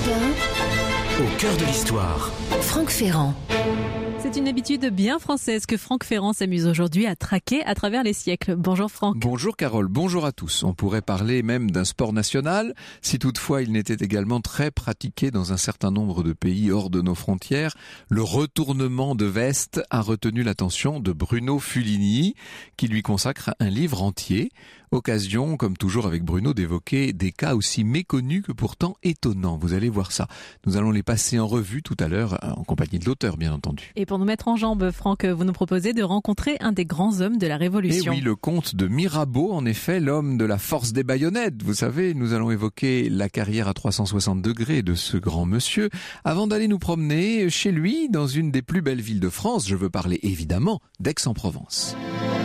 Europe 1, Au cœur de l'histoire. Franck Ferrand. C'est une habitude bien française que Franck Ferrand s'amuse aujourd'hui à traquer à travers les siècles. Bonjour Franck. Bonjour Carole, bonjour à tous. On pourrait parler même d'un sport national, si toutefois il n'était également très pratiqué dans un certain nombre de pays hors de nos frontières. Le retournement de veste a retenu l'attention de Bruno Fuligny, qui lui consacre un livre entier. Occasion, comme toujours avec Bruno, d'évoquer des cas aussi méconnus que pourtant étonnants. Vous allez voir ça. Nous allons les passer en revue tout à l'heure, en compagnie de l'auteur, bien entendu. Et pour nous mettre en jambe, Franck, vous nous proposez de rencontrer un des grands hommes de la Révolution. Et oui, le comte de Mirabeau, en effet, l'homme de la force des baïonnettes. Vous savez, nous allons évoquer la carrière à 360 degrés de ce grand monsieur, avant d'aller nous promener chez lui, dans une des plus belles villes de France. Je veux parler évidemment d'Aix-en-Provence.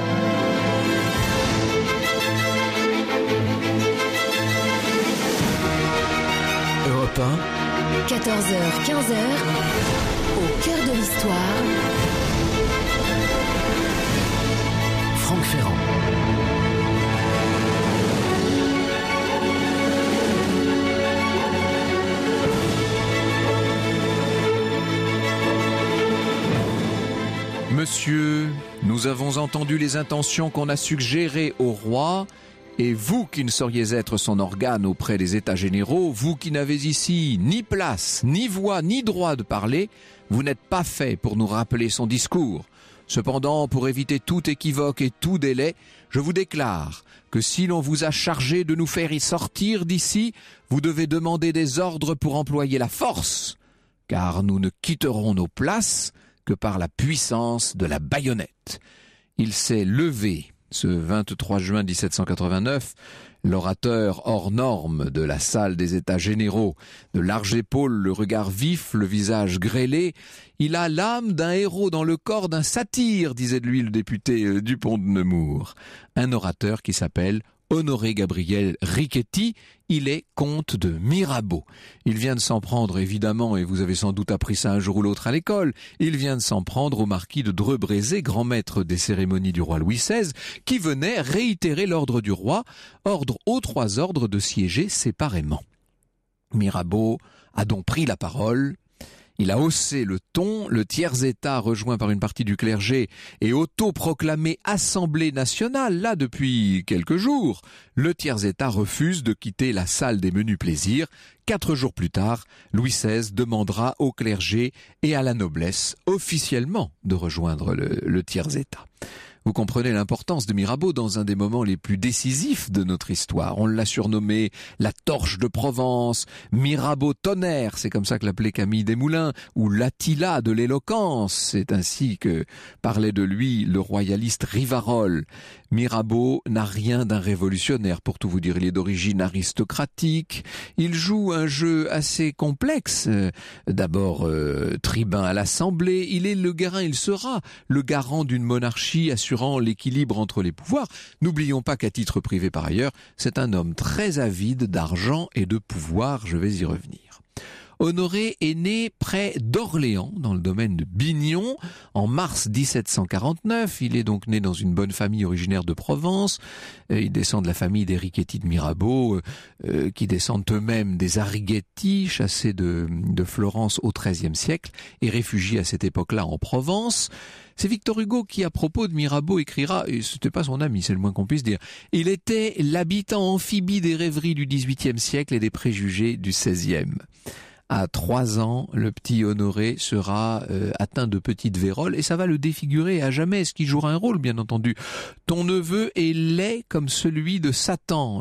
Europe 1, 14h, 15h, au cœur de l'histoire. Franck Ferrand. Monsieur, nous avons entendu les intentions qu'on a suggérées au roi, et vous qui ne sauriez être son organe auprès des États généraux, vous qui n'avez ici ni place, ni voix, ni droit de parler, vous n'êtes pas fait pour nous rappeler son discours. Cependant, pour éviter tout équivoque et tout délai, je vous déclare que si l'on vous a chargé de nous faire y sortir d'ici, vous devez demander des ordres pour employer la force, car nous ne quitterons nos places que par la puissance de la baïonnette. Il s'est levé ce 23 juin 1789, l'orateur hors norme de la salle des États généraux, de larges épaules, le regard vif, le visage grêlé. Il a l'âme d'un héros dans le corps d'un satyre, disait de lui le député Dupont de Nemours. Un orateur qui s'appelle Honoré Gabriel Riquetti, il est comte de Mirabeau. Il vient de s'en prendre, évidemment, et vous avez sans doute appris ça un jour ou l'autre à l'école, il vient de s'en prendre au marquis de Dreux-Brézé, grand maître des cérémonies du roi Louis XVI, qui venait réitérer l'ordre du roi, ordre aux trois ordres de siéger séparément. Mirabeau a donc pris la parole. Il a haussé le ton, le tiers-état rejoint par une partie du clergé et autoproclamé Assemblée nationale, là depuis quelques jours. Le tiers-état refuse de quitter la salle des menus plaisirs. 4 jours plus tard, Louis XVI demandera au clergé et à la noblesse officiellement de rejoindre le tiers-état. Vous comprenez l'importance de Mirabeau dans un des moments les plus décisifs de notre histoire. On l'a surnommé la torche de Provence, Mirabeau tonnerre, c'est comme ça que l'appelait Camille Desmoulins, ou l'Attila de l'éloquence, c'est ainsi que parlait de lui le royaliste Rivarol. Mirabeau n'a rien d'un révolutionnaire, pour tout vous dire. Il est d'origine aristocratique, il joue un jeu assez complexe. D'abord tribun à l'Assemblée, il sera le garant d'une monarchie assurant l'équilibre entre les pouvoirs. N'oublions pas qu'à titre privé par ailleurs, c'est un homme très avide d'argent et de pouvoir, je vais y revenir. Honoré est né près d'Orléans, dans le domaine de Bignon, en mars 1749. Il est donc né dans une bonne famille originaire de Provence. Il descend de la famille des Riquetti de Mirabeau, qui descendent eux-mêmes des Arrighetti, chassés de Florence au XIIIe siècle et réfugiés à cette époque-là en Provence. C'est Victor Hugo qui, à propos de Mirabeau, écrira, et c'était pas son ami, c'est le moins qu'on puisse dire, il était l'habitant amphibie des rêveries du XVIIIe siècle et des préjugés du XVIe. À 3 ans, le petit Honoré sera atteint de petite vérole et ça va le défigurer à jamais, ce qui jouera un rôle, bien entendu. Ton neveu est laid comme celui de Satan,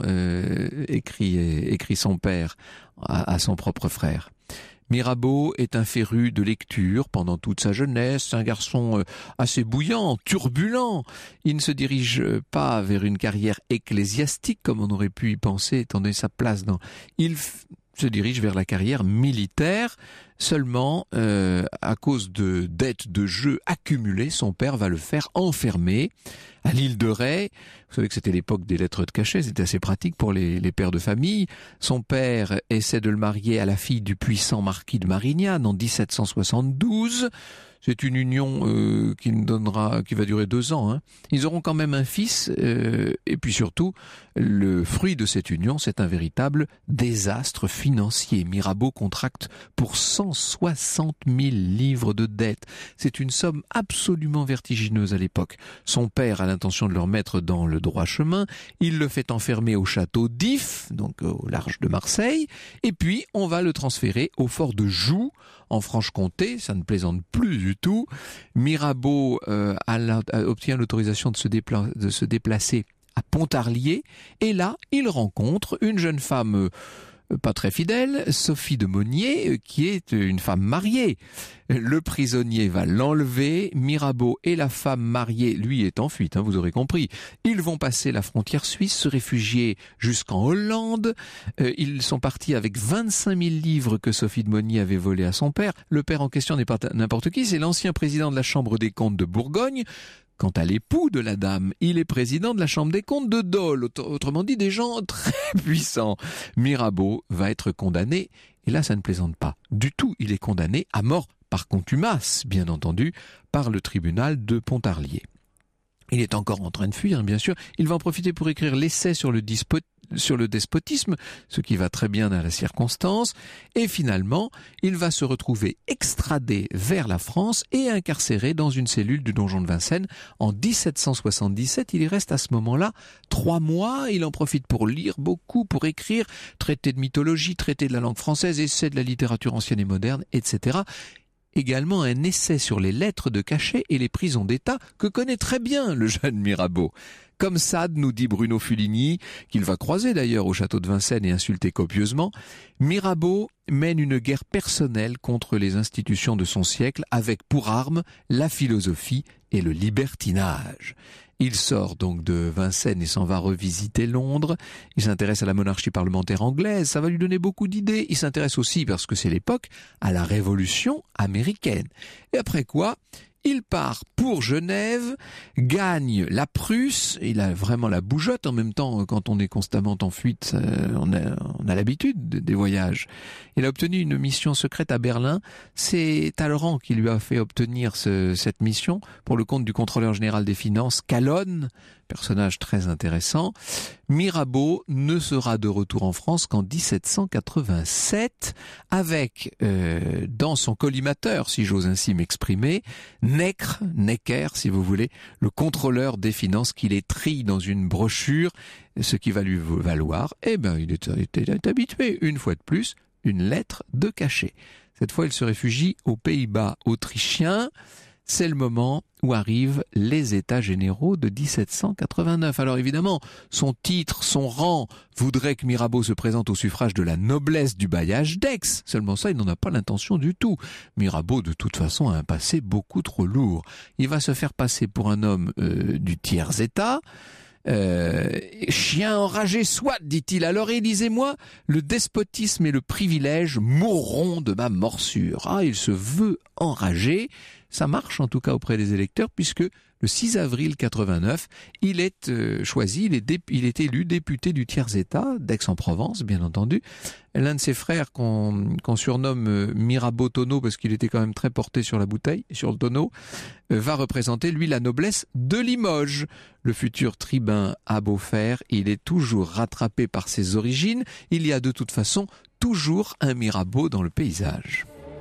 écrit son père à son propre frère. Mirabeau est un féru de lecture pendant toute sa jeunesse, un garçon assez bouillant, turbulent. Il ne se dirige pas vers une carrière ecclésiastique comme on aurait pu y penser, étant donné sa place dans... Il se dirige vers la carrière militaire. Seulement, à cause de dettes de jeu accumulées, son père va le faire enfermer à l'île de Ré. Vous savez que c'était l'époque des lettres de cachet, c'était assez pratique pour les pères de famille. Son père essaie de le marier à la fille du puissant marquis de Marignane en 1772. C'est une union qui va durer 2 ans. Hein. Ils auront quand même un fils, et puis surtout, le fruit de cette union, c'est un véritable désastre financier. Mirabeau contracte pour 160 000 livres de dette. C'est une somme absolument vertigineuse à l'époque. Son père a l'intention de le remettre dans le droit chemin. Il le fait enfermer au château d'If, donc au large de Marseille, et puis on va le transférer au fort de Joux, en Franche-Comté. Ça ne plaisante plus du tout. Mirabeau obtient l'autorisation de se déplacer à Pontarlier, et là, il rencontre une jeune femme pas très fidèle, Sophie de Monnier, qui est une femme mariée. Le prisonnier va l'enlever, Mirabeau et la femme mariée, lui, est en fuite, vous aurez compris. Ils vont passer la frontière suisse, se réfugier jusqu'en Hollande. Ils sont partis avec 25 000 livres que Sophie de Monnier avait volés à son père. Le père en question n'est pas n'importe qui, c'est l'ancien président de la Chambre des comptes de Bourgogne. Quant à l'époux de la dame, il est président de la Chambre des comptes de Dole, autrement dit des gens très puissants. Mirabeau va être condamné, et là ça ne plaisante pas du tout, il est condamné à mort par contumace, bien entendu, par le tribunal de Pontarlier. Il est encore en train de fuir, bien sûr. Il va en profiter pour écrire l'essai sur le despotisme, ce qui va très bien à la circonstance. Et finalement, il va se retrouver extradé vers la France et incarcéré dans une cellule du donjon de Vincennes en 1777. Il y reste à ce moment-là 3 mois. Il en profite pour lire beaucoup, pour écrire, traité de mythologie, traité de la langue française, essai de la littérature ancienne et moderne, etc. Également un essai sur les lettres de cachet et les prisons d'État que connaît très bien le jeune Mirabeau. Comme Sade, nous dit Bruno Fuligny, qu'il va croiser d'ailleurs au château de Vincennes et insulter copieusement, Mirabeau mène une guerre personnelle contre les institutions de son siècle avec pour arme la philosophie et le libertinage. Il sort donc de Vincennes et s'en va revisiter Londres. Il s'intéresse à la monarchie parlementaire anglaise. Ça va lui donner beaucoup d'idées. Il s'intéresse aussi, parce que c'est l'époque, à la Révolution américaine. Et après quoi, il part pour Genève, gagne la Prusse. Il a vraiment la bougeotte. En même temps, quand on est constamment en fuite, on a l'habitude des voyages. Il a obtenu une mission secrète à Berlin. C'est Talleyrand qui lui a fait obtenir cette mission pour le compte du contrôleur général des finances, Calonne, personnage très intéressant. Mirabeau ne sera de retour en France qu'en 1787 avec, dans son collimateur, si j'ose ainsi m'exprimer, Necker, si vous voulez, le contrôleur des finances qui les trie dans une brochure, ce qui va lui valoir, il est habitué, une fois de plus, une lettre de cachet. Cette fois, il se réfugie aux Pays-Bas autrichiens. C'est le moment où arrivent les États généraux de 1789. Alors évidemment, son titre, son rang voudrait que Mirabeau se présente au suffrage de la noblesse du bailliage d'Aix. Seulement ça, il n'en a pas l'intention du tout. Mirabeau, de toute façon, a un passé beaucoup trop lourd. Il va se faire passer pour un homme du tiers-état. Chien enragé soit, dit-il. Alors élisez-moi, le despotisme et le privilège mourront de ma morsure. Il se veut enragé. Ça marche en tout cas auprès des électeurs, puisque le 6 avril 89, il est choisi, il est élu député du tiers-état d'Aix-en-Provence, bien entendu. L'un de ses frères qu'on surnomme Mirabeau Tonneau, parce qu'il était quand même très porté sur la bouteille, sur le tonneau, va représenter, lui, la noblesse de Limoges. Le futur tribun a beau faire, il est toujours rattrapé par ses origines. Il y a de toute façon toujours un Mirabeau dans le paysage.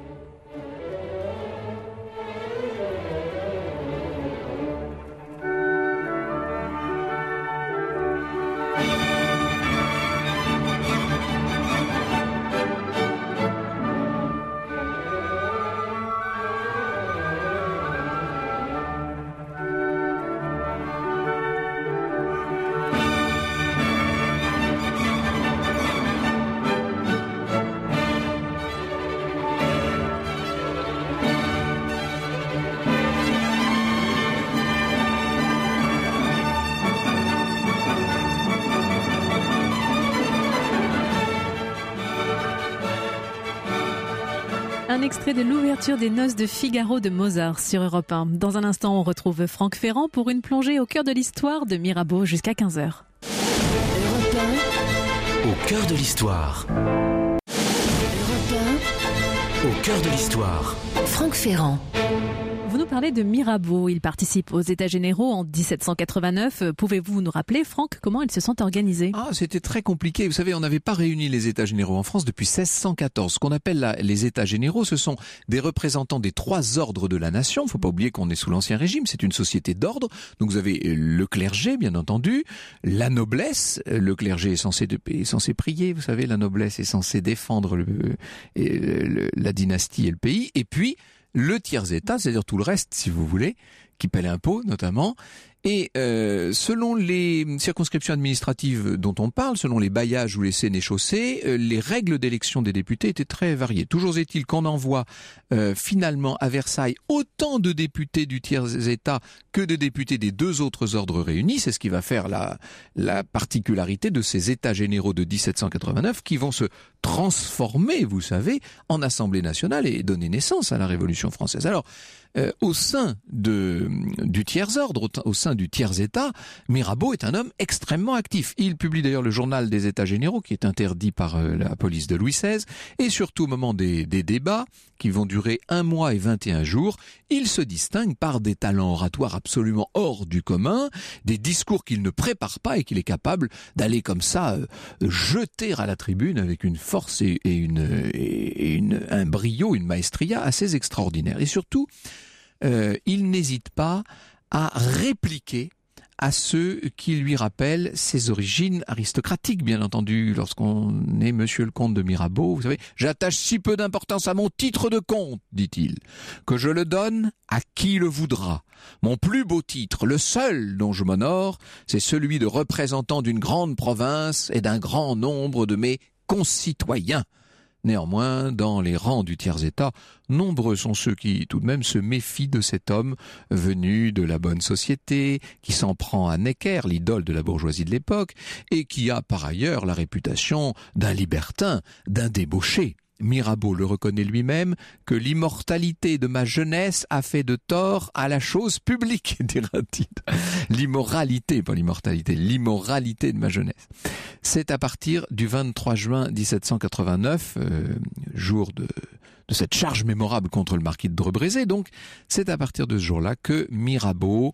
Un extrait de l'ouverture des Noces de Figaro de Mozart sur Europe 1. Dans un instant, on retrouve Franck Ferrand pour une plongée au cœur de l'histoire de Mirabeau jusqu'à 15h. Europe 1. Au cœur de l'histoire. Europe 1. Au cœur de l'histoire. Franck Ferrand. parler de Mirabeau. Il participe aux États généraux en 1789. Pouvez-vous nous rappeler, Franck, comment ils se sont organisés? C'était très compliqué. Vous savez, on n'avait pas réuni les États généraux en France depuis 1614. Ce qu'on appelle les États généraux, ce sont des représentants des 3 ordres de la nation. Il ne faut pas oublier qu'on est sous l'Ancien Régime. C'est une société d'ordre. Donc vous avez le clergé, bien entendu, la noblesse. Le clergé est censé prier. Vous savez, la noblesse est censée défendre la dynastie et le pays. Et puis, le tiers-État, c'est-à-dire tout le reste, si vous voulez, qui paie l'impôt notamment. Et selon les circonscriptions administratives dont on parle, selon les bailliages ou les sénéchaussées, les règles d'élection des députés étaient très variées. Toujours est-il qu'on envoie finalement à Versailles autant de députés du tiers-État que de députés des 2 autres ordres réunis. C'est ce qui va faire la particularité de ces États généraux de 1789 qui vont se transformer, vous savez, en Assemblée nationale et donner naissance à la Révolution française. Alors, au sein du tiers-ordre, au sein du tiers-État, Mirabeau est un homme extrêmement actif. Il publie d'ailleurs le journal des États généraux, qui est interdit par la police de Louis XVI, et surtout au moment des débats, qui vont durer 1 mois et 21 jours, il se distingue par des talents oratoires absolument hors du commun, des discours qu'il ne prépare pas et qu'il est capable d'aller comme ça jeter à la tribune avec une force et un brio, une maestria assez extraordinaire. Et surtout, il n'hésite pas à répliquer à ceux qui lui rappellent ses origines aristocratiques, bien entendu. Lorsqu'on est monsieur le comte de Mirabeau, vous savez, « J'attache si peu d'importance à mon titre de comte, dit-il, que je le donne à qui le voudra. Mon plus beau titre, le seul dont je m'honore, c'est celui de représentant d'une grande province et d'un grand nombre de mes concitoyens. » Néanmoins, dans les rangs du tiers-État, nombreux sont ceux qui, tout de même, se méfient de cet homme venu de la bonne société, qui s'en prend à Necker, l'idole de la bourgeoisie de l'époque, et qui a par ailleurs la réputation d'un libertin, d'un débauché. Mirabeau le reconnaît lui-même que l'immortalité de ma jeunesse a fait de tort à la chose publique, dira-t-il. L'immoralité, pas l'immortalité, l'immoralité de ma jeunesse. C'est à partir du 23 juin 1789, jour de cette charge mémorable contre le marquis de Dreux-Brézé, donc c'est à partir de ce jour-là que Mirabeau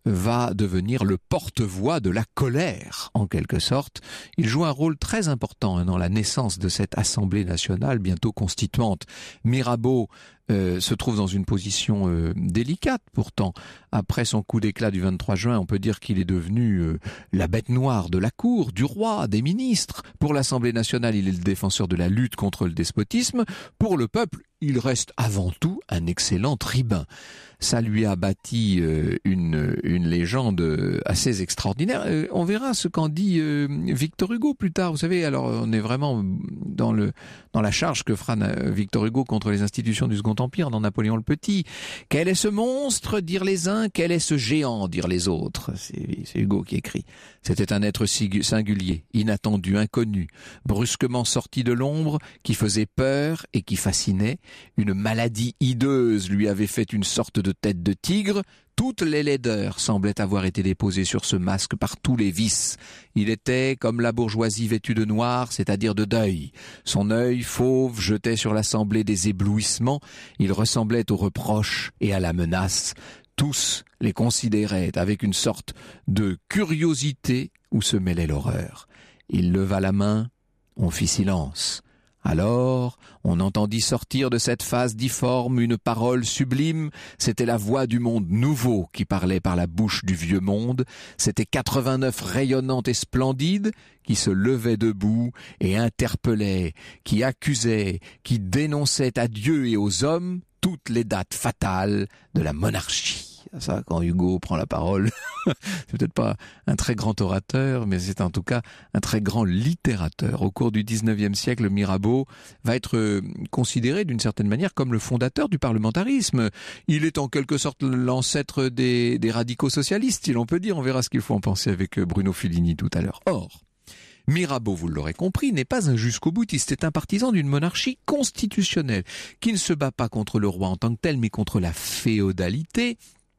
va devenir le porte-voix de la colère, en quelque sorte. Il joue un rôle très important dans la naissance de cette Assemblée nationale bientôt constituante. Mirabeau se trouve dans une position délicate pourtant. Après son coup d'éclat du 23 juin, on peut dire qu'il est devenu la bête noire de la cour, du roi, des ministres. Pour l'Assemblée nationale, il est le défenseur de la lutte contre le despotisme. Pour le peuple, il reste avant tout un excellent tribun. Ça lui a bâti une légende assez extraordinaire. On verra ce qu'en dit Victor Hugo plus tard. Vous savez, alors on est vraiment dans la charge que fera Victor Hugo contre les institutions du Second Empire dans Napoléon le Petit. Quel est ce monstre, dirent les uns, quel est ce géant, dirent les autres. C'est Hugo qui écrit. C'était un être singulier, inattendu, inconnu, brusquement sorti de l'ombre, qui faisait peur et qui fascinait. Une maladie hideuse lui avait fait une sorte de tête de tigre. Toutes les laideurs semblaient avoir été déposées sur ce masque par tous les vices. Il était comme la bourgeoisie vêtue de noir, c'est-à-dire de deuil. Son œil fauve jetait sur l'assemblée des éblouissements. Il ressemblait aux reproches et à la menace. Tous les considéraient avec une sorte de curiosité où se mêlait l'horreur. Il leva la main, on fit silence. Alors, on entendit sortir de cette face difforme une parole sublime. C'était la voix du monde nouveau qui parlait par la bouche du vieux monde. C'était 89 rayonnantes et splendides qui se levaient debout et interpellaient, qui accusaient, qui dénonçaient à Dieu et aux hommes toutes les dates fatales de la monarchie. Ça, quand Hugo prend la parole, c'est peut-être pas un très grand orateur, mais c'est en tout cas un très grand littérateur. Au cours du 19e siècle, Mirabeau va être considéré d'une certaine manière comme le fondateur du parlementarisme. Il est en quelque sorte l'ancêtre des radicaux socialistes, si l'on peut dire. On verra ce qu'il faut en penser avec Bruno Fulini tout à l'heure. Or, Mirabeau, vous l'aurez compris, n'est pas un jusqu'au-boutiste, c'est un partisan d'une monarchie constitutionnelle, qui ne se bat pas contre le roi en tant que tel, mais contre la féodalité,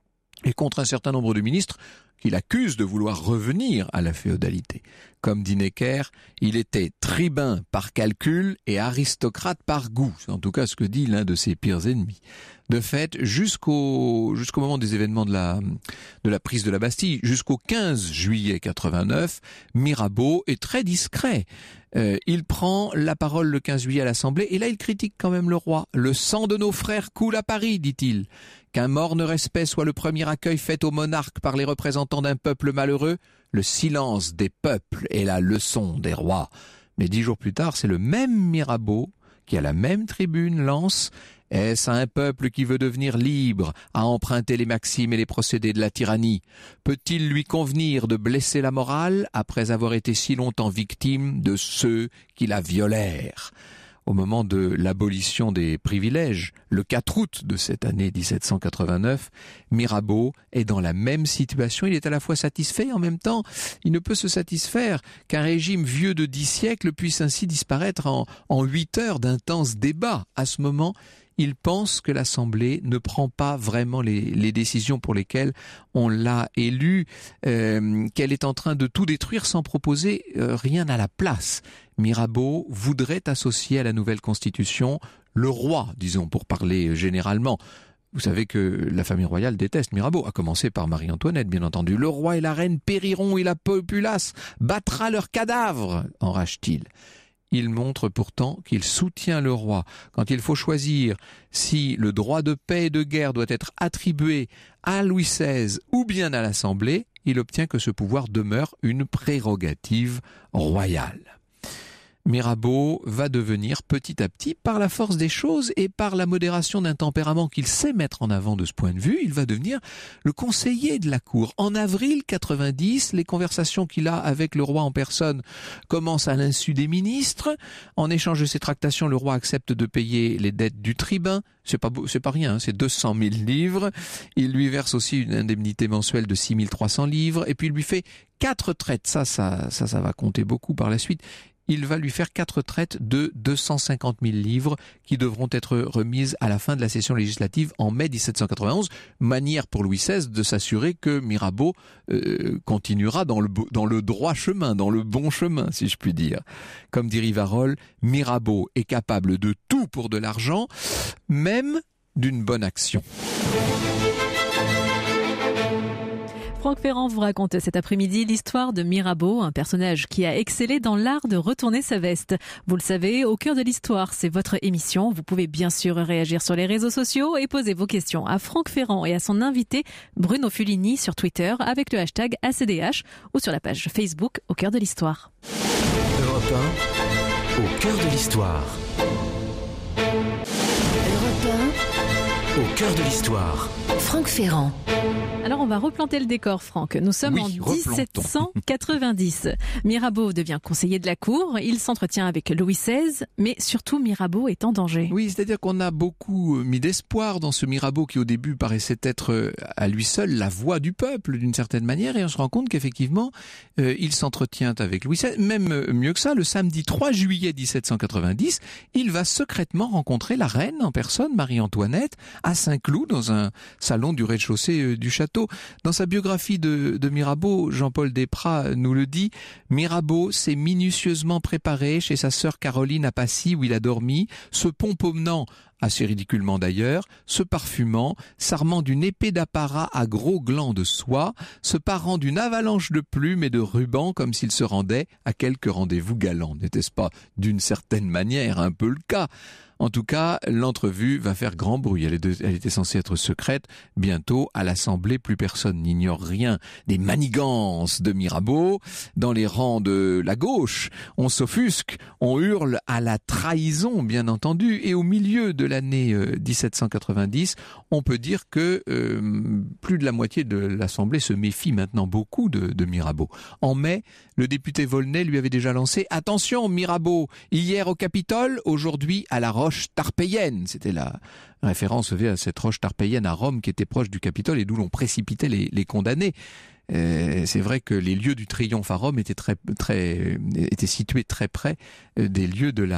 et contre un certain nombre de ministres qu'il accuse de vouloir revenir à la féodalité. Comme dit Necker, il était tribun par calcul et aristocrate par goût. C'est en tout cas ce que dit l'un de ses pires ennemis. De fait, jusqu'au moment des événements de la prise de la Bastille, jusqu'au 15 juillet 89, Mirabeau est très discret. Il prend la parole le 15 juillet à l'Assemblée et là il critique quand même le roi. « Le sang de nos frères coule à Paris », dit-il. « Qu'un morne respect soit le premier accueil fait au monarque par les représentants d'un peuple malheureux, le silence des peuples est la leçon des rois. » Mais 10 jours plus tard, c'est le même Mirabeau qui à la même tribune lance « Est-ce à un peuple qui veut devenir libre à emprunter les maximes et les procédés de la tyrannie? Peut-il lui convenir de blesser la morale après avoir été si longtemps victime de ceux qui la violèrent ?» Au moment de l'abolition des privilèges, le 4 août de cette année 1789, Mirabeau est dans la même situation. Il est à la fois satisfait et en même temps, il ne peut se satisfaire qu'un régime vieux de 10 siècles puisse ainsi disparaître en 8 heures d'intenses débats. À ce moment, il pense que l'Assemblée ne prend pas vraiment les décisions pour lesquelles on l'a élue, qu'elle est en train de tout détruire sans proposer rien à la place. Mirabeau voudrait associer à la nouvelle constitution le roi, disons, pour parler généralement. Vous savez que la famille royale déteste Mirabeau, à commencer par Marie-Antoinette, bien entendu. « Le roi et la reine périront et la populace battra leurs cadavres », enrage-t-il. Il montre pourtant qu'il soutient le roi. Quand il faut choisir si le droit de paix et de guerre doit être attribué à Louis XVI ou bien à l'Assemblée, il obtient que ce pouvoir demeure une prérogative royale. Mirabeau va devenir petit à petit, par la force des choses et par la modération d'un tempérament qu'il sait mettre en avant de ce point de vue, il va devenir le conseiller de la cour. En avril 90, les conversations qu'il a avec le roi en personne commencent à l'insu des ministres. En échange de ces tractations, le roi accepte de payer les dettes du tribun. C'est pas rien, c'est 200 000 livres. Il lui verse aussi une indemnité mensuelle de 6 300 livres. Et puis il lui fait 4 traites. Ça va compter beaucoup par la suite. Il va lui faire 4 traites de 250 000 livres qui devront être remises à la fin de la session législative en mai 1791. Manière pour Louis XVI de s'assurer que Mirabeau continuera dans le droit chemin, dans le bon chemin, si je puis dire. Comme dit Rivarol, Mirabeau est capable de tout pour de l'argent, même d'une bonne action. Franck Ferrand vous raconte cet après-midi l'histoire de Mirabeau, un personnage qui a excellé dans l'art de retourner sa veste. Vous le savez, Au cœur de l'histoire, c'est votre émission. Vous pouvez bien sûr réagir sur les réseaux sociaux et poser vos questions à Franck Ferrand et à son invité Bruno Fulini sur Twitter avec le hashtag ACDH ou sur la page Facebook Au cœur de l'histoire. Europe 1, Au cœur de l'histoire. Europe Au cœur de l'histoire. 1, Franck Ferrand. Alors on va replanter le décor, Franck. Nous sommes en 1790. Mirabeau devient conseiller de la cour, il s'entretient avec Louis XVI, mais surtout Mirabeau est en danger. Oui, c'est-à-dire qu'on a beaucoup mis d'espoir dans ce Mirabeau qui au début paraissait être à lui seul la voix du peuple d'une certaine manière, et on se rend compte qu'effectivement il s'entretient avec Louis XVI. Même mieux que ça, le samedi 3 juillet 1790, il va secrètement rencontrer la reine en personne, Marie-Antoinette, à Saint-Cloud, dans un salon du rez-de-chaussée du château. Dans sa biographie de Mirabeau, Jean-Paul Desprats nous le dit, Mirabeau s'est minutieusement préparé chez sa sœur Caroline à Passy où il a dormi, se pomponnant, assez ridiculement d'ailleurs, se parfumant, s'armant d'une épée d'apparat à gros glands de soie, se parant d'une avalanche de plumes et de rubans comme s'il se rendait à quelque rendez-vous galant. N'était-ce pas d'une certaine manière un peu le cas ? En tout cas, l'entrevue va faire grand bruit. Elle était censée être secrète. Bientôt, à l'Assemblée, plus personne n'ignore rien des manigances de Mirabeau. Dans les rangs de la gauche, on s'offusque, on hurle à la trahison, bien entendu. Et au milieu de l'année 1790, on peut dire que plus de la moitié de l'Assemblée se méfie maintenant beaucoup de Mirabeau. En mai, le député Volney lui avait déjà lancé « Attention Mirabeau, hier au Capitole, aujourd'hui à la Roche Tarpéienne ». C'était la référence à cette roche tarpéienne à Rome qui était proche du Capitole et d'où l'on précipitait les condamnés. C'est vrai que les lieux du triomphe à Rome étaient étaient situés très près des lieux de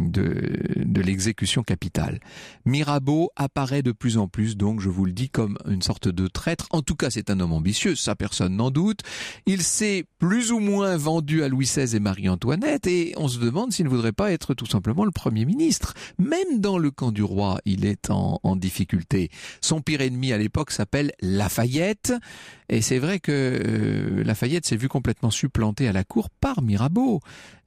l'exécution capitale. Mirabeau apparaît de plus en plus, donc je vous le dis, comme une sorte de traître. En tout cas, c'est un homme ambitieux, ça personne n'en doute. Il s'est plus ou moins vendu à Louis XVI et Marie-Antoinette, et on se demande s'il ne voudrait pas être tout simplement le Premier ministre. Même dans le camp du roi, il est en difficulté. Son pire ennemi à l'époque s'appelle Lafayette, et c'est vrai que Lafayette s'est vu complètement supplanté à la cour par Mirabeau.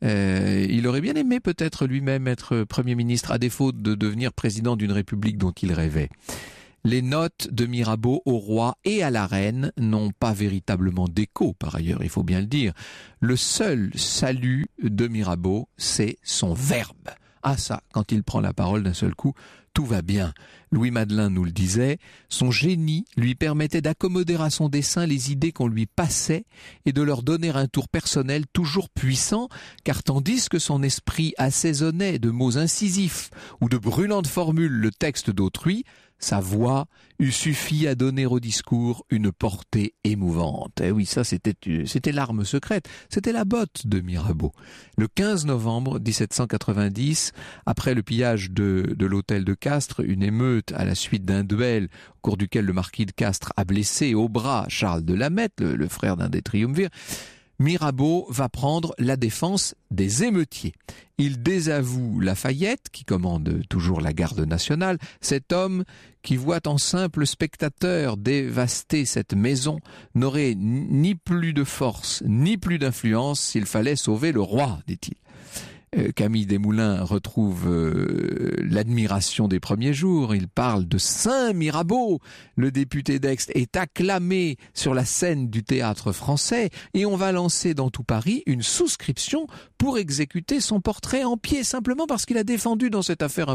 Il aurait bien aimé peut-être lui-même être Premier ministre, à défaut de devenir président d'une république dont il rêvait. Les notes de Mirabeau au roi et à la reine n'ont pas véritablement d'écho, par ailleurs, il faut bien le dire. Le seul salut de Mirabeau, c'est son verbe. Ah ça, quand il prend la parole d'un seul coup, tout va bien. Louis Madelin nous le disait, son génie lui permettait d'accommoder à son dessein les idées qu'on lui passait et de leur donner un tour personnel toujours puissant, car tandis que son esprit assaisonnait de mots incisifs ou de brûlantes formules le texte d'autrui, sa voix eût suffi à donner au discours une portée émouvante. Eh oui, ça c'était l'arme secrète, c'était la botte de Mirabeau. Le 15 novembre 1790, après le pillage de l'hôtel de Castres, une émeute à la suite d'un duel au cours duquel le marquis de Castres a blessé au bras Charles de Lameth, le frère d'un des triumvirs, Mirabeau va prendre la défense des émeutiers. Il désavoue Lafayette, qui commande toujours la garde nationale, cet homme qui voit en simple spectateur dévaster cette maison n'aurait ni plus de force, ni plus d'influence s'il fallait sauver le roi, dit-il. Camille Desmoulins retrouve l'admiration des premiers jours. Il parle de Saint Mirabeau. Le député d'Aix est acclamé sur la scène du théâtre français et on va lancer dans tout Paris une souscription pour exécuter son portrait en pied, simplement parce qu'il a défendu dans cette affaire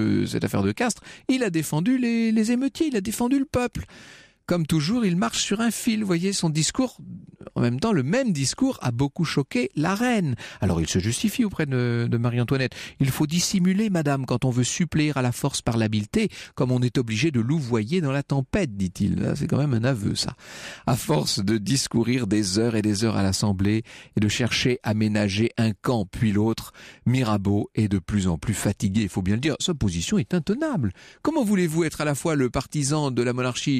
de Castres, il a défendu les émeutiers, il a défendu le peuple. Comme toujours, il marche sur un fil. Vous voyez, son discours, en même temps, le même discours a beaucoup choqué la reine. Alors il se justifie auprès de Marie-Antoinette. Il faut dissimuler, madame, quand on veut suppléer à la force par l'habileté, comme on est obligé de louvoyer dans la tempête, dit-il. C'est quand même un aveu, ça. À force de discourir des heures et des heures à l'Assemblée et de chercher à ménager un camp puis l'autre, Mirabeau est de plus en plus fatigué. Il faut bien le dire, sa position est intenable. Comment voulez-vous être à la fois le partisan de la monarchie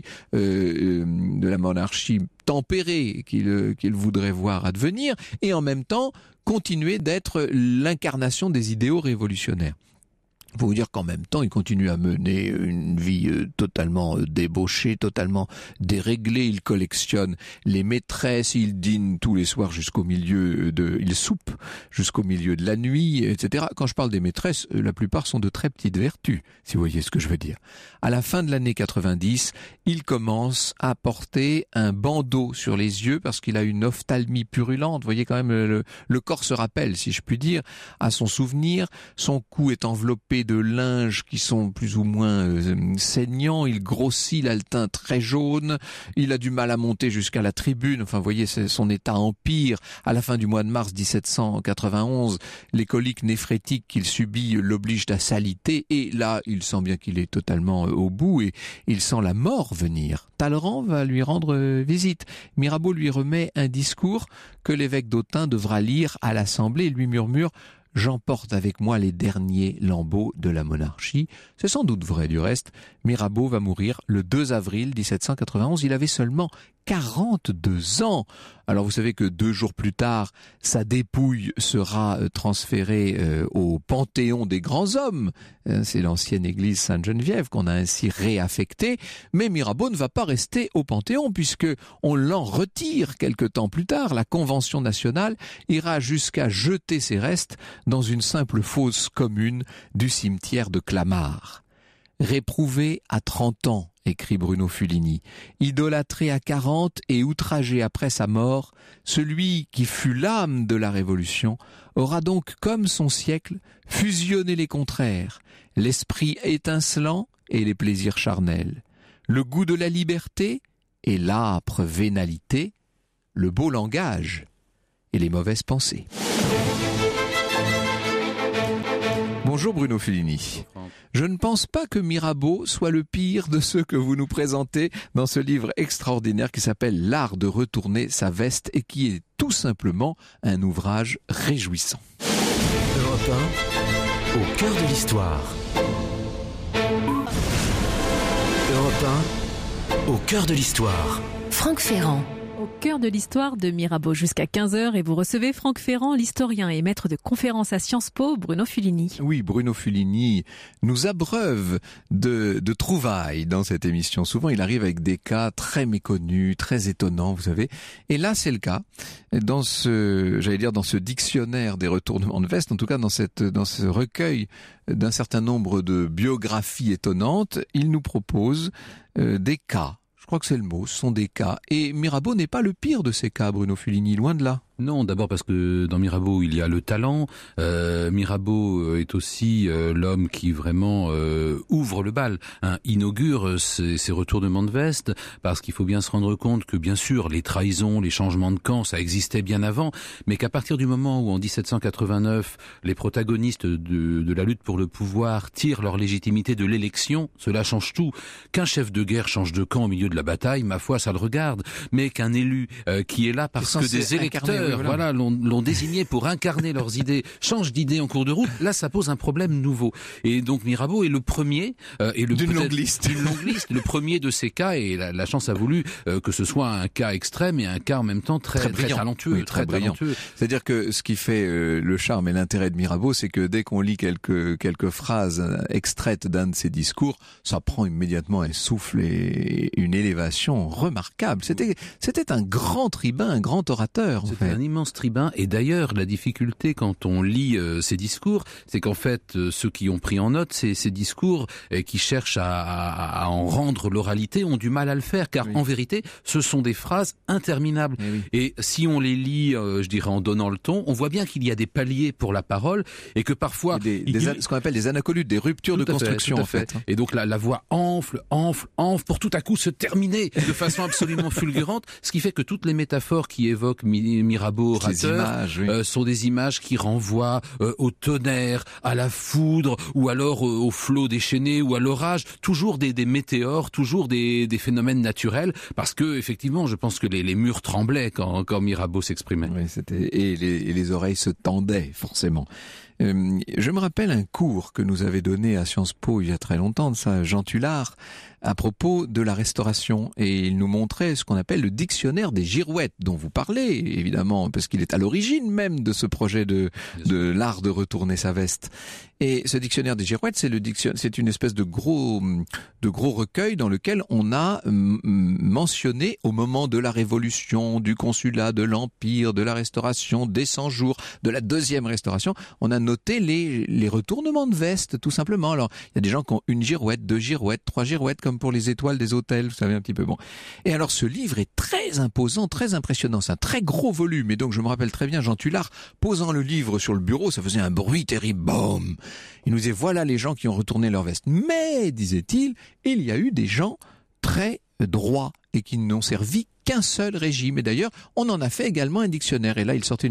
tempérée qu'il voudrait voir advenir, et en même temps continuer d'être l'incarnation des idéaux révolutionnaires? Il faut vous dire qu'en même temps, il continue à mener une vie totalement débauchée, totalement déréglée. Il collectionne les maîtresses, il dîne tous les soirs il soupe jusqu'au milieu de la nuit, etc. Quand je parle des maîtresses, la plupart sont de très petites vertus, si vous voyez ce que je veux dire. À la fin de l'année 90, il commence à porter un bandeau sur les yeux parce qu'il a une ophtalmie purulente. Vous voyez quand même, le corps se rappelle, si je puis dire, à son souvenir. Son cou est enveloppé de linges qui sont plus ou moins saignants, il grossit, il a le teint très jaune, il a du mal à monter jusqu'à la tribune, enfin vous voyez, son état empire. À la fin du mois de mars 1791, les coliques néphrétiques qu'il subit l'obligent à s'aliter, et là il sent bien qu'il est totalement au bout et il sent la mort venir. Talleyrand va lui rendre visite. Mirabeau lui remet un discours que l'évêque d'Autun devra lire à l'Assemblée et lui murmure: j'emporte avec moi les derniers lambeaux de la monarchie. C'est sans doute vrai du reste. Mirabeau va mourir le 2 avril 1791. Il avait seulement 42 ans. Alors vous savez que 2 jours plus tard, sa dépouille sera transférée au Panthéon des grands hommes. C'est l'ancienne église Sainte-Geneviève qu'on a ainsi réaffectée. Mais Mirabeau ne va pas rester au Panthéon puisque on l'en retire quelque temps plus tard. La Convention nationale ira jusqu'à jeter ses restes dans une simple fosse commune du cimetière de Clamart. Réprouvé à 30 ans, écrit Bruno Fulini, idolâtré à 40 et outragé après sa mort, celui qui fut l'âme de la Révolution aura donc, comme son siècle, fusionné les contraires, l'esprit étincelant et les plaisirs charnels, le goût de la liberté et l'âpre vénalité, le beau langage et les mauvaises pensées. Bonjour Bruno Fulini. Je ne pense pas que Mirabeau soit le pire de ceux que vous nous présentez dans ce livre extraordinaire qui s'appelle L'art de retourner sa veste et qui est tout simplement un ouvrage réjouissant. Europe 1, au cœur de l'histoire. Europe 1, au cœur de l'histoire. Franck Ferrand. Au cœur de l'histoire de Mirabeau jusqu'à 15h et vous recevez Franck Ferrand, l'historien et maître de conférences à Sciences Po, Bruno Fulini. Oui, Bruno Fulini nous abreuve de trouvailles dans cette émission. Souvent, il arrive avec des cas très méconnus, très étonnants, vous savez. Et là, c'est le cas. Dans ce dictionnaire des retournements de veste, en tout cas dans ce recueil d'un certain nombre de biographies étonnantes, il nous propose des cas. Je crois que c'est le mot, ce sont des cas. Et Mirabeau n'est pas le pire de ces cas, Bruno Fulini, loin de là. Non, d'abord parce que dans Mirabeau, il y a le talent. Mirabeau est aussi l'homme qui vraiment ouvre le bal, inaugure ces retournements de veste, parce qu'il faut bien se rendre compte que, bien sûr, les trahisons, les changements de camp, ça existait bien avant, mais qu'à partir du moment où, en 1789, les protagonistes de la lutte pour le pouvoir tirent leur légitimité de l'élection, cela change tout. Qu'un chef de guerre change de camp au milieu de la bataille, ma foi, ça le regarde, mais qu'un élu qui est là parce que des électeurs l'ont désigné pour incarner leurs idées, change d'idée en cours de route, là ça pose un problème nouveau. Et donc Mirabeau est le premier d'une longue liste, le premier de ces cas, et la chance a voulu que ce soit un cas extrême et un cas en même temps très talentueux, très brillant. C'est-à-dire que ce qui fait le charme et l'intérêt de Mirabeau, c'est que dès qu'on lit quelques phrases extraites d'un de ses discours, ça prend immédiatement un souffle et une élévation remarquable. C'était un grand tribun, un grand orateur. Un immense tribun, et d'ailleurs la difficulté quand on lit ces discours, c'est qu'en fait ceux qui ont pris en note ces discours qui cherchent à en rendre l'oralité ont du mal à le faire, car en vérité ce sont des phrases interminables. Et si on les lit, je dirais en donnant le ton, on voit bien qu'il y a des paliers pour la parole et que parfois ce qu'on appelle des anacolutes, des ruptures de construction en fait. Et donc la voix enfle pour tout à coup se terminer de façon absolument fulgurante, ce qui fait que toutes les métaphores qui évoquent Mirabeau orateur, sont des images qui renvoient au tonnerre, à la foudre, ou alors au flot déchaîné, ou à l'orage, toujours des météores, toujours des phénomènes naturels, parce que effectivement, je pense que les murs tremblaient quand Mirabeau s'exprimait. Oui, et les oreilles se tendaient forcément. Je me rappelle un cours que nous avait donné à Sciences Po il y a très longtemps de ça, Jean Tullard, à propos de la Restauration, et il nous montrait ce qu'on appelle le dictionnaire des girouettes, dont vous parlez évidemment, parce qu'il est à l'origine même de ce projet de l'art de retourner sa veste. Et ce dictionnaire des girouettes, c'est une espèce de gros recueil dans lequel on a mentionné au moment de la Révolution, du Consulat, de l'Empire, de la Restauration, des 100 jours, de la deuxième Restauration, on a noté les retournements de veste, tout simplement. Alors, il y a des gens qui ont 1 girouette, 2 girouettes, 3 girouettes, comme pour les étoiles des hôtels, vous savez, un petit peu bon. Et alors, ce livre est très imposant, très impressionnant. C'est un très gros volume. Et donc, je me rappelle très bien Jean Tullard posant le livre sur le bureau, ça faisait un bruit terrible. Boum! Il nous disait, voilà les gens qui ont retourné leur veste. Mais, disait-il, il y a eu des gens très droits et qui n'ont servi qu'un seul régime. Et d'ailleurs, on en a fait également un dictionnaire. Et là, il sortait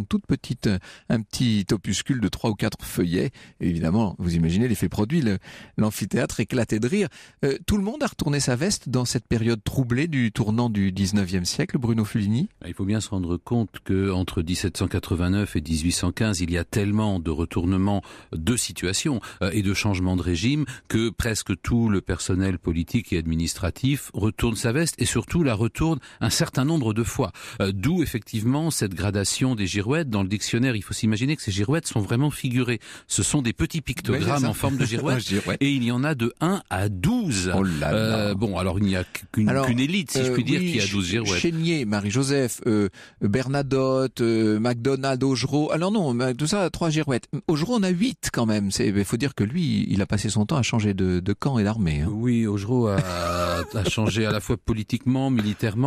un petit opuscule de 3 ou 4 feuillets. Et évidemment, vous imaginez l'effet produit, l'amphithéâtre éclatait de rire. Tout le monde a retourné sa veste dans cette période troublée du tournant du 19e siècle, Bruno Fulini. Il faut bien se rendre compte que entre 1789 et 1815, il y a tellement de retournements de situation et de changements de régime que presque tout le personnel politique et administratif retourne sa veste et surtout la retourne un certain nombre de fois. D'où effectivement cette gradation des girouettes. Dans le dictionnaire, il faut s'imaginer que ces girouettes sont vraiment figurées. Ce sont des petits pictogrammes en forme de girouette et il y y en a de 1 à 12. Oh là là. Bon, alors il n'y a qu'une élite, si je puis dire, qui a 12 girouettes. Chénier, Marie-Joseph, Bernadotte, MacDonald, Augereau. Alors non, tout ça, 3 girouettes. Augereau, on a 8 quand même. Il faut dire que lui, il a passé son temps à changer de camp et d'armée. Hein. Oui, Augereau a changé à la fois politiquement, militairement. C'est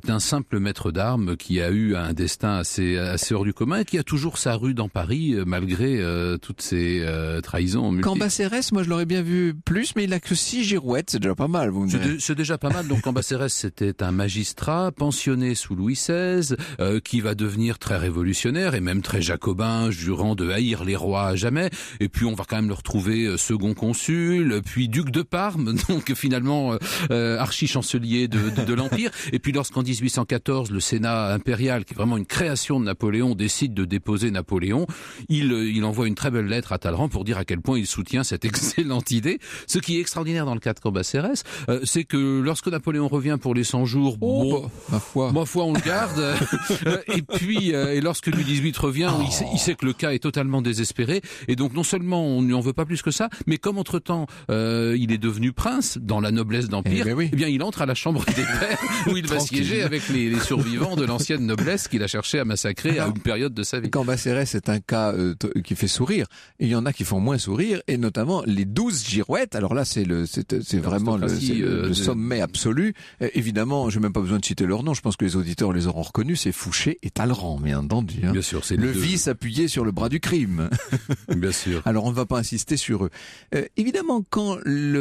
c'est un simple maître d'armes qui a eu un destin assez hors du commun et qui a toujours sa rue dans Paris malgré toutes ces trahisons multiples. Cambacérès, moi je l'aurais bien vu plus, mais il a que 6 girouettes, c'est déjà pas mal. C'est déjà pas mal. Donc Cambacérès, c'était un magistrat pensionné sous Louis XVI, qui va devenir très révolutionnaire et même très jacobin, jurant de haïr les rois à jamais. Et puis on va quand même le retrouver second consul, puis duc de Parme, donc finalement archi-chancelier de l'Empire. Et puis lorsqu'en 1814, le Sénat impérial, qui est vraiment une création de Napoléon, décide de déposer Napoléon, il envoie une très belle lettre à Talleyrand pour dire à quel point il soutient cette excellente idée. Ce qui est extraordinaire dans le cas de Cambacérès, c'est que lorsque Napoléon revient pour les 100 jours, ma foi, on le garde. Et puis, et lorsque Louis XVIII revient, il sait que le cas est totalement désespéré. Et donc, non seulement on ne lui en veut pas plus que ça, mais comme entre-temps, il est devenu prince dans la noblesse d'Empire, eh bien, il entre à la chambre des pairs où il va siéger avec les survivants de l'ancienne noblesse qu'il a cherché à massacrer à une période de sa vie. Cambacérès, c'est un cas qui fait sourire. Et il y en a qui font moins sourire, et notamment les 12 girouettes. Alors là, c'est vraiment le sommet absolu. Évidemment, j'ai même pas besoin de citer leur nom. Je pense que les auditeurs les auront reconnus. C'est Fouché et Talleyrand, bien entendu. Bien sûr, c'est le vice appuyé sur le bras du crime. Bien sûr. Alors on ne va pas insister sur eux. Évidemment, quand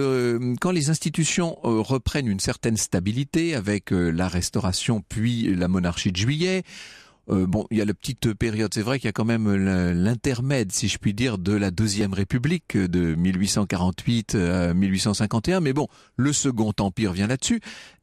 les institutions reprennent une certaine stabilité avec la Restauration puis la monarchie de Juillet. Il y a la petite période, c'est vrai qu'il y a quand même l'intermède, si je puis dire, de la Deuxième République de 1848 à 1851, mais bon, le Second Empire vient là-dessus.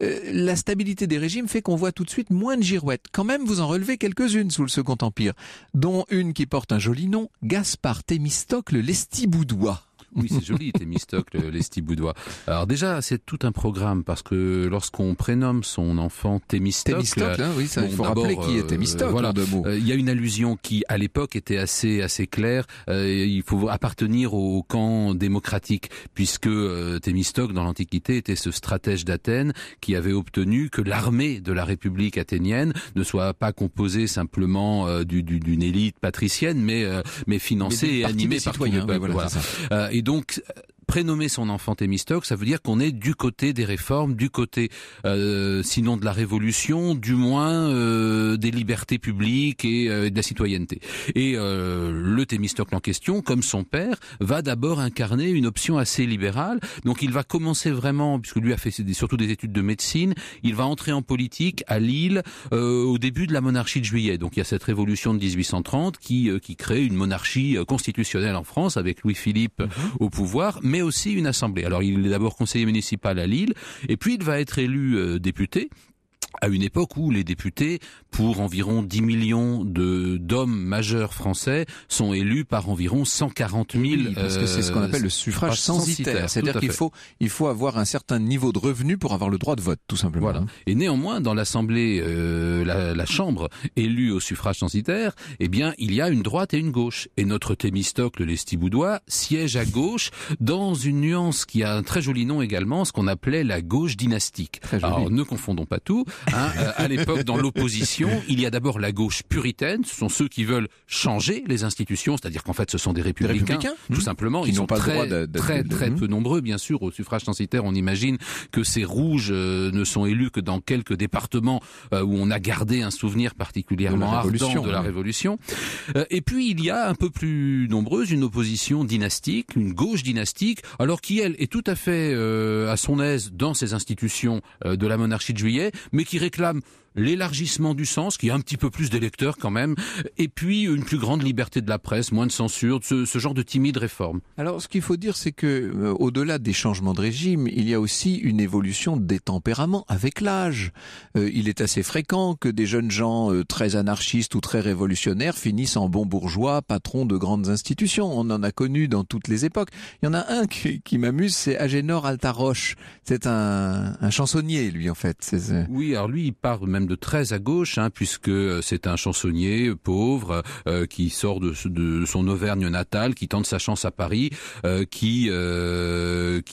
La stabilité des régimes fait qu'on voit tout de suite moins de girouettes. Quand même, vous en relevez quelques-unes sous le Second Empire, dont une qui porte un joli nom, Gaspard Thémistocle Lestiboudois. Oui, c'est joli, Thémistocle, Lestiboudois. Alors déjà, c'est tout un programme, parce que lorsqu'on prénomme son enfant Thémistocle... oui, ça, il faut rappeler qui est Thémistocle, voilà, en deux mots. Il y a une allusion qui, à l'époque, était assez claire. Il faut appartenir au camp démocratique, puisque Thémistocle, dans l'Antiquité, était ce stratège d'Athènes qui avait obtenu que l'armée de la République athénienne ne soit pas composée simplement d'une élite patricienne, mais financée et animée par tout le peuple. Voilà. Et donc, prénommer son enfant Thémistocle, ça veut dire qu'on est du côté des réformes, du côté, sinon de la révolution, du moins des libertés publiques et de la citoyenneté. Et le Thémistocle en question, comme son père, va d'abord incarner une option assez libérale. Donc il va commencer vraiment, puisque lui a fait surtout des études de médecine, il va entrer en politique à Lille au début de la monarchie de Juillet. Donc il y a cette révolution de 1830 qui crée une monarchie constitutionnelle en France avec Louis-Philippe au pouvoir, mais aussi une assemblée. Alors il est d'abord conseiller municipal à Lille, et puis il va être élu député, à une époque où les députés, pour environ 10 millions d'hommes majeurs français, sont élus par environ 140 000... Oui, parce que c'est ce qu'on appelle le suffrage censitaire. C'est-à-dire qu'il faut avoir un certain niveau de revenu pour avoir le droit de vote, tout simplement. Voilà. Et néanmoins, dans l'Assemblée, la Chambre élue au suffrage censitaire, eh bien, il y a une droite et une gauche. Et notre Thémistocle Lestiboudois siège à gauche dans une nuance qui a un très joli nom également, ce qu'on appelait la gauche dynastique. Alors, ne confondons pas tout. À l'époque, dans l'opposition, il y a d'abord la gauche puritaine, ce sont ceux qui veulent changer les institutions, c'est-à-dire qu'en fait ce sont des républicains tout simplement. Ils sont très peu nombreux, bien sûr. Au suffrage censitaire, on imagine que ces rouges ne sont élus que dans quelques départements où on a gardé un souvenir particulièrement ardent de la Révolution. Et puis il y a un peu plus nombreuse une opposition dynastique, une gauche dynastique, alors qui elle est tout à fait à son aise dans ces institutions de la monarchie de Juillet, mais qui réclame l'élargissement du sens, qui a un petit peu plus d'électeurs quand même, et puis une plus grande liberté de la presse, moins de censure, ce genre de timide réforme. Alors ce qu'il faut dire, c'est que au-delà des changements de régime, il y a aussi une évolution des tempéraments avec l'âge. Il est assez fréquent que des jeunes gens très anarchistes ou très révolutionnaires finissent en bons bourgeois, patrons de grandes institutions. On en a connu dans toutes les époques. Il y en a un qui m'amuse, c'est Agénor Altaroche. C'est un chansonnier, lui, en fait. Oui, alors lui, il part même de très à gauche, puisque c'est un chansonnier pauvre qui sort de son Auvergne natale, qui tente sa chance à Paris, qui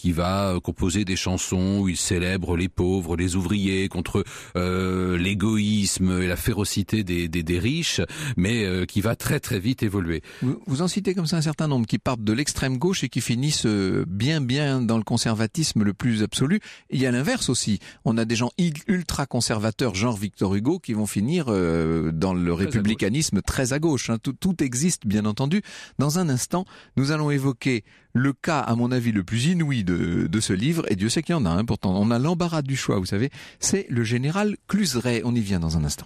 qui va composer des chansons où il célèbre les pauvres, les ouvriers, contre l'égoïsme et la férocité des riches, mais qui va très très vite évoluer. Vous en citez comme ça un certain nombre qui partent de l'extrême gauche et qui finissent bien dans le conservatisme le plus absolu. Il y a l'inverse aussi. On a des gens ultra conservateurs, genre Victor Hugo, qui vont finir dans le républicanisme très à gauche. Tout existe, bien entendu. Dans un instant, nous allons évoquer le cas, à mon avis, le plus inouï de ce livre, et Dieu sait qu'il y en a un, pourtant. On a l'embarras du choix, vous savez. C'est le général Cluseret. On y vient dans un instant.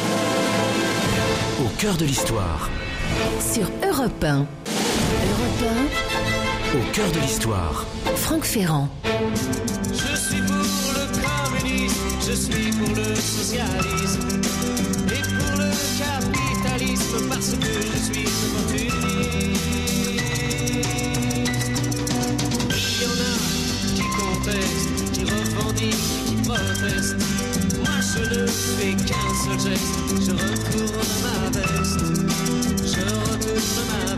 Au cœur de l'histoire. Sur Europe 1. Europe 1. Au cœur de l'histoire. Franck Ferrand. Je suis pour le communisme, je suis pour le socialisme et pour le capitalisme parce que je suis opportuniste. Il y en a qui contestent, qui revendiquent, qui protestent. Moi je ne fais qu'un seul geste, je retourne ma veste. Je retourne ma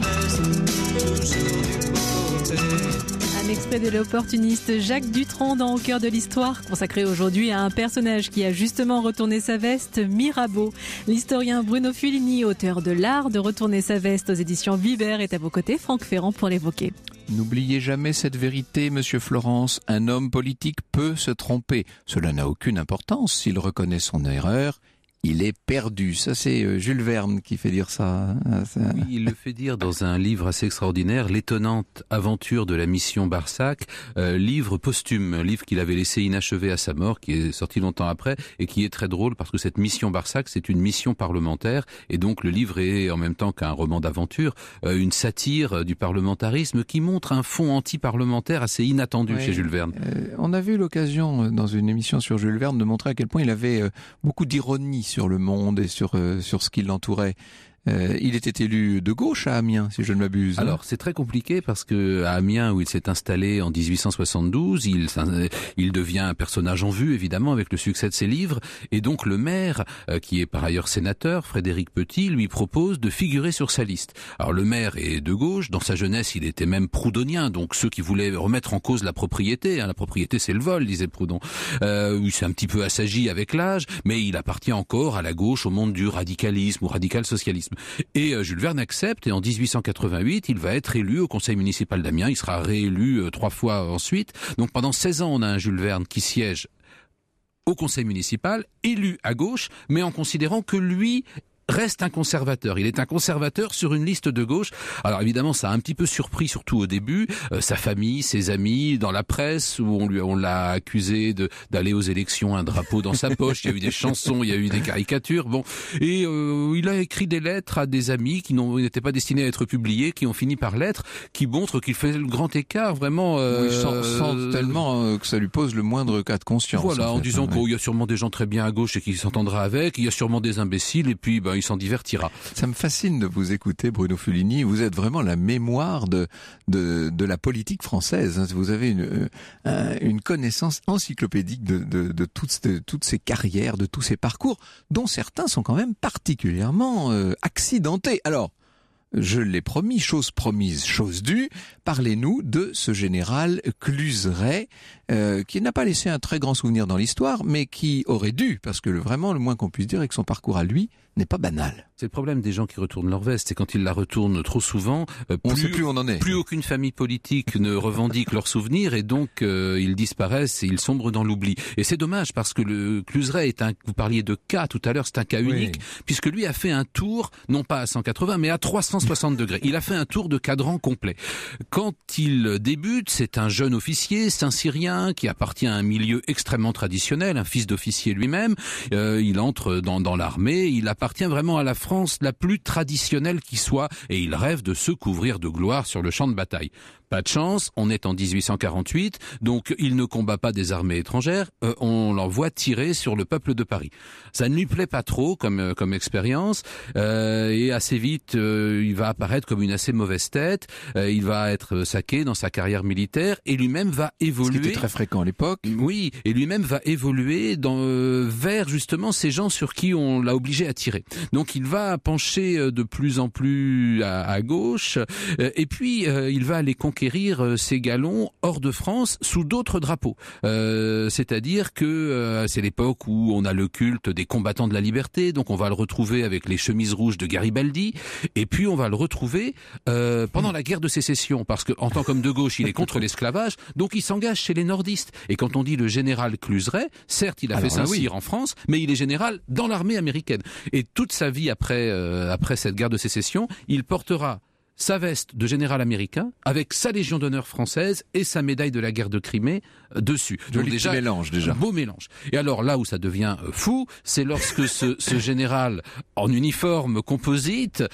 veste, toujours du bon côté. Un extrait de l'opportuniste Jacques Dutronc dans Au cœur de l'histoire, consacré aujourd'hui à un personnage qui a justement retourné sa veste, Mirabeau. L'historien Bruno Fulini, auteur de L'art de retourner sa veste aux éditions Viber, est à vos côtés. Franck Ferrand pour l'évoquer. N'oubliez jamais cette vérité, monsieur Florence. Un homme politique peut se tromper. Cela n'a aucune importance s'il reconnaît son erreur. Il est perdu. Ça, c'est Jules Verne qui fait dire ça. Oui, il le fait dire dans un livre assez extraordinaire, L'étonnante aventure de la mission Barsac, livre posthume, livre qu'il avait laissé inachevé à sa mort, qui est sorti longtemps après, et qui est très drôle parce que cette mission Barsac, c'est une mission parlementaire, et donc le livre est, en même temps qu'un roman d'aventure, une satire du parlementarisme qui montre un fond anti-parlementaire assez inattendu chez Jules Verne. On a eu l'occasion, dans une émission sur Jules Verne, de montrer à quel point il avait beaucoup d'ironie sur le monde et sur ce qui l'entourait. Il était élu de gauche à Amiens, si je ne m'abuse. Alors, c'est très compliqué parce que à Amiens, où il s'est installé en 1872, il devient un personnage en vue, évidemment, avec le succès de ses livres. Et donc, le maire, qui est par ailleurs sénateur, Frédéric Petit, lui propose de figurer sur sa liste. Alors, le maire est de gauche. Dans sa jeunesse, il était même proudhonien. Donc, ceux qui voulaient remettre en cause la propriété. La propriété, c'est le vol, disait Proudhon. Il s'est un petit peu assagi avec l'âge, mais il appartient encore à la gauche, au monde du radicalisme, au radical-socialisme. Et Jules Verne accepte, et en 1888, il va être élu au conseil municipal d'Amiens. Il sera réélu 3 fois ensuite. Donc pendant 16 ans, on a un Jules Verne qui siège au conseil municipal, élu à gauche, mais en considérant que lui reste un conservateur. Il est un conservateur sur une liste de gauche. Alors évidemment, ça a un petit peu surpris, surtout au début, sa famille, ses amis, dans la presse, où on l'a accusé d'aller aux élections un drapeau dans sa poche. Il y a eu des chansons, il y a eu des caricatures. Bon, et il a écrit des lettres à des amis qui n'étaient pas destinés à être publiées, qui ont fini par lettres, qui montrent qu'il fait le grand écart, vraiment. Sans tellement que ça lui pose le moindre cas de conscience. Voilà, en disant qu'il y a sûrement des gens très bien à gauche et qui s'entendra avec. Il y a sûrement des imbéciles, et puis il s'en divertira. Ça me fascine de vous écouter, Bruno Fulini. Vous êtes vraiment la mémoire de la politique française. Vous avez une connaissance encyclopédique de toutes ces carrières, de tous ces parcours, dont certains sont quand même particulièrement accidentés. Alors, je l'ai promis, chose promise, chose due. Parlez-nous de ce général Cluseret, qui n'a pas laissé un très grand souvenir dans l'histoire, mais qui aurait dû, parce que vraiment le moins qu'on puisse dire est que son parcours à lui n'est pas banal. C'est le problème des gens qui retournent leur veste, c'est quand ils la retournent trop souvent, on ne sait plus où on en est. Plus aucune famille politique ne revendique leurs souvenirs, et donc ils disparaissent et ils sombrent dans l'oubli. Et c'est dommage parce que le Cluseret vous parliez de cas tout à l'heure, c'est un cas unique, puisque lui a fait un tour, non pas à 180, mais à 360 degrés. Il a fait un tour de cadran complet. Quand il débute, c'est un jeune officier, Saint-Cyrien, qui appartient à un milieu extrêmement traditionnel, un fils d'officier lui-même. Il entre dans l'armée, il appartient vraiment à la France la plus traditionnelle qui soit, et il rêve de se couvrir de gloire sur le champ de bataille. Pas de chance, on est en 1848, donc il ne combat pas des armées étrangères, on l'envoie tirer sur le peuple de Paris. Ça ne lui plaît pas trop comme expérience, et assez vite il va apparaître comme une assez mauvaise tête, il va être saqué dans sa carrière militaire, et lui-même va évoluer... Ce qui était très fréquent à l'époque. Oui, et lui-même va évoluer vers justement ces gens sur qui on l'a obligé à tirer. Donc il va pencher de plus en plus à gauche, et puis il va aller conquérir conquérir ces galons hors de France sous d'autres drapeaux. C'est-à-dire que c'est l'époque où on a le culte des combattants de la liberté, donc on va le retrouver avec les chemises rouges de Garibaldi, et puis on va le retrouver pendant la guerre de sécession, parce que en tant qu'homme de gauche, il est contre l'esclavage, donc il s'engage chez les nordistes. Et quand on dit le général Cluseret, certes, il a fait Saint-Cyr en France, mais il est général dans l'armée américaine. Et toute sa vie après cette guerre de sécession, il portera sa veste de général américain avec sa Légion d'honneur française et sa médaille de la guerre de Crimée dessus. Donc déjà, mélange déjà. Un beau mélange. Et alors là où ça devient fou, c'est lorsque ce général en uniforme composite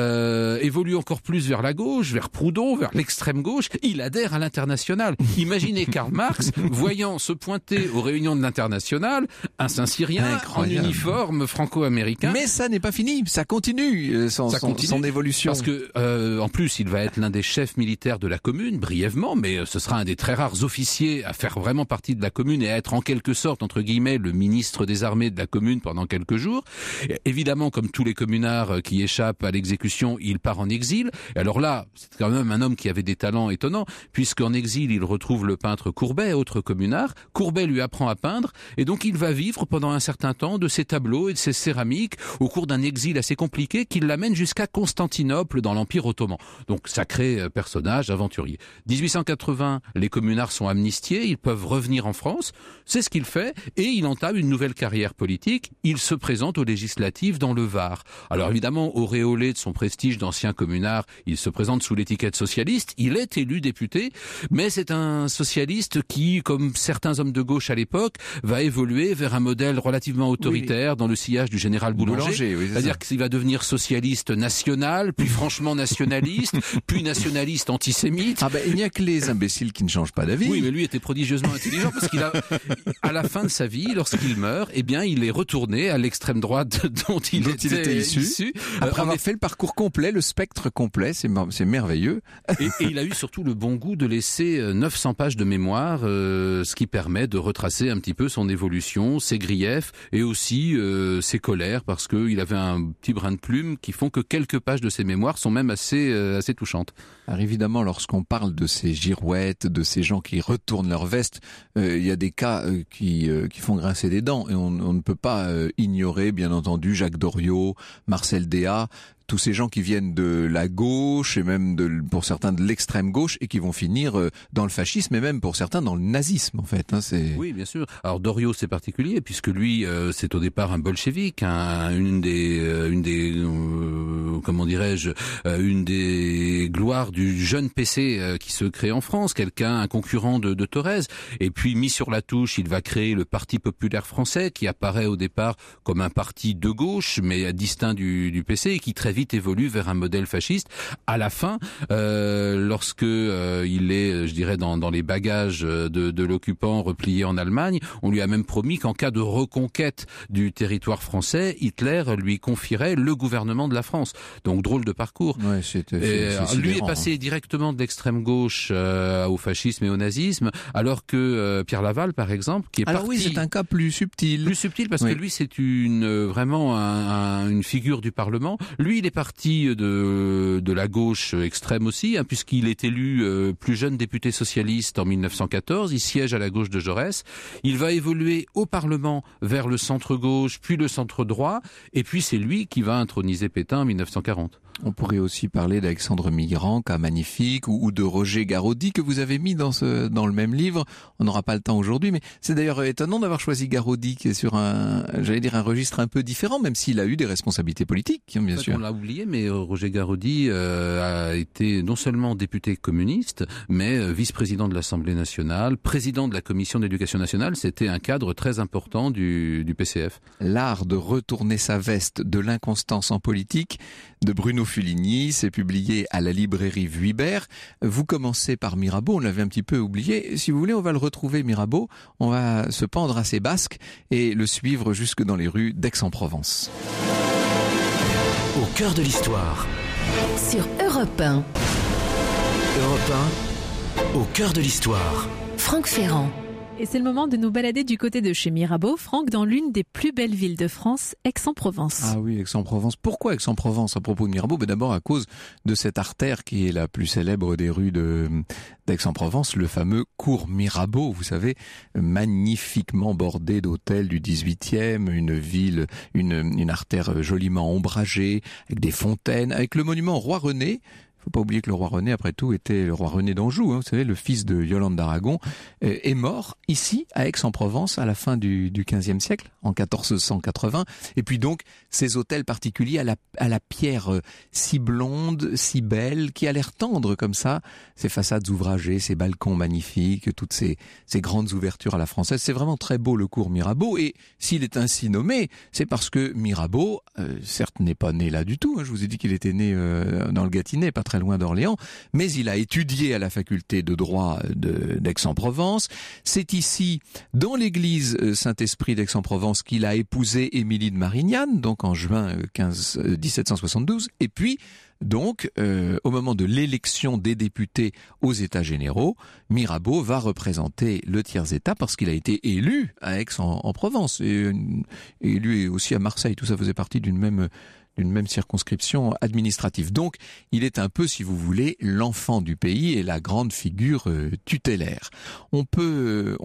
évolue encore plus vers la gauche, vers Proudhon, vers l'extrême gauche. Il adhère à l'Internationale. Imaginez Karl Marx voyant se pointer aux réunions de l'Internationale un Saint-Cyrien en uniforme franco-américain. Mais ça n'est pas fini, ça continue son évolution. Parce que en plus, il va être l'un des chefs militaires de la Commune, brièvement, mais ce sera un des très rares officiers à faire vraiment partie de la Commune et à être en quelque sorte, entre guillemets, le ministre des armées de la Commune pendant quelques jours. Et évidemment, comme tous les communards qui échappent à l'exécution, il part en exil. Et alors là, c'est quand même un homme qui avait des talents étonnants, puisqu'en exil, il retrouve le peintre Courbet, autre communard. Courbet lui apprend à peindre, et donc il va vivre pendant un certain temps de ses tableaux et de ses céramiques au cours d'un exil assez compliqué qui l'amène jusqu'à Constantinople dans l'Empire ottoman. Donc sacré personnage, aventurier. 1880, les communards sont amnistiés, ils peuvent revenir en France, c'est ce qu'il fait, et il entame une nouvelle carrière politique. Il se présente aux législatives dans le Var. Alors évidemment, auréolé de son prestige d'ancien communard, il se présente sous l'étiquette socialiste, il est élu député, mais c'est un socialiste qui, comme certains hommes de gauche à l'époque, va évoluer vers un modèle relativement autoritaire dans le sillage du général Boulanger. C'est-à-dire qu'il va devenir socialiste national, puis franchement nationaliste, puis nationaliste antisémite. Ah ben, il n'y a que les imbéciles qui ne changent pas d'avis. Oui, mais lui était prodigieusement intelligent parce qu'il a, à la fin de sa vie, lorsqu'il meurt, eh bien, il est retourné à l'extrême droite dont il était issu. Après avoir fait le parcours complet, le spectre complet, c'est merveilleux. Et il a eu surtout le bon goût de laisser 900 pages de mémoire, ce qui permet de retracer un petit peu son évolution, ses griefs et aussi ses colères, parce qu'il avait un petit brin de plume qui font que quelques pages de ses mémoires sont même assez touchante. Alors évidemment, lorsqu'on parle de ces girouettes, de ces gens qui retournent leur veste, il y a des cas qui font grincer des dents et on ne peut pas ignorer, bien entendu, Jacques Doriot, Marcel Déat, tous ces gens qui viennent de la gauche et même pour certains de l'extrême gauche et qui vont finir dans le fascisme et même pour certains dans le nazisme en fait. Oui, bien sûr. Alors Doriot c'est particulier puisque lui c'est au départ un bolchevique, une des gloires du jeune PC qui se crée en France, un concurrent de Thorez. Et puis mis sur la touche, il va créer le Parti populaire français qui apparaît au départ comme un parti de gauche mais distinct du PC et qui très vite évolue vers un modèle fasciste. À la fin, lorsque il est, je dirais, dans les bagages de l'occupant replié en Allemagne, on lui a même promis qu'en cas de reconquête du territoire français, Hitler lui confierait le gouvernement de la France. Donc drôle de parcours. Ouais, lui est passé directement de l'extrême gauche au fascisme et au nazisme, alors que Pierre Laval, par exemple, qui est alors oui, c'est un cas plus subtil. Plus subtil parce que lui, c'est vraiment une figure du Parlement. Lui, il est parti de la gauche extrême aussi, puisqu'il est élu plus jeune député socialiste en 1914. Il siège à la gauche de Jaurès. Il va évoluer au Parlement vers le centre-gauche, puis le centre-droit, et puis c'est lui qui va introniser Pétain en 1940. On pourrait aussi parler d'Alexandre Mitterrand, cas magnifique, ou de Roger Garaudy que vous avez mis dans le même livre. On n'aura pas le temps aujourd'hui, mais c'est d'ailleurs étonnant d'avoir choisi Garaudy, qui est sur un registre un peu différent, même s'il a eu des responsabilités politiques, bien sûr. On l'a oublié, mais Roger Garaudy a été non seulement député communiste, mais vice-président de l'Assemblée nationale, président de la Commission d'éducation nationale. C'était un cadre très important du PCF. L'art de retourner sa veste de l'inconstance en politique, de Bruno Fuligny, c'est publié à la librairie Vuibert. Vous commencez par Mirabeau, on l'avait un petit peu oublié. Si vous voulez, on va le retrouver, Mirabeau. On va se pendre à ses basques et le suivre jusque dans les rues d'Aix-en-Provence. Au cœur de l'histoire. Sur Europe 1. Europe 1, au cœur de l'histoire. Franck Ferrand. Et c'est le moment de nous balader du côté de chez Mirabeau, Franck, dans l'une des plus belles villes de France, Aix-en-Provence. Ah oui, Aix-en-Provence. Pourquoi Aix-en-Provence à propos de Mirabeau? D'abord à cause de cette artère qui est la plus célèbre des rues d'Aix-en-Provence, le fameux cours Mirabeau, vous savez, magnifiquement bordé d'hôtels du 18e, une artère joliment ombragée, avec des fontaines, avec le monument Roi René. Faut pas oublier que le roi René, après tout, était le roi René d'Anjou. Vous savez, le fils de Yolande d'Aragon est mort ici, à Aix-en-Provence, à la fin du XVe siècle, en 1480. Et puis donc, ces hôtels particuliers à la pierre si blonde, si belle, qui a l'air tendre comme ça, ces façades ouvragées, ces balcons magnifiques, toutes ces grandes ouvertures à la française. C'est vraiment très beau, le cours Mirabeau. Et s'il est ainsi nommé, c'est parce que Mirabeau, certes, n'est pas né là du tout. Je vous ai dit qu'il était né dans le Gâtinais, pas très loin d'Orléans, mais il a étudié à la faculté de droit d'Aix-en-Provence. C'est ici, dans l'église Saint-Esprit d'Aix-en-Provence, qu'il a épousé Émilie de Marignane, donc en juin 1772. Et puis, donc, au moment de l'élection des députés aux États généraux, Mirabeau va représenter le tiers-État parce qu'il a été élu à Aix-en-Provence et élu aussi à Marseille. Tout ça faisait partie d'une même circonscription administrative. Donc, il est un peu, si vous voulez, l'enfant du pays et la grande figure tutélaire. On peut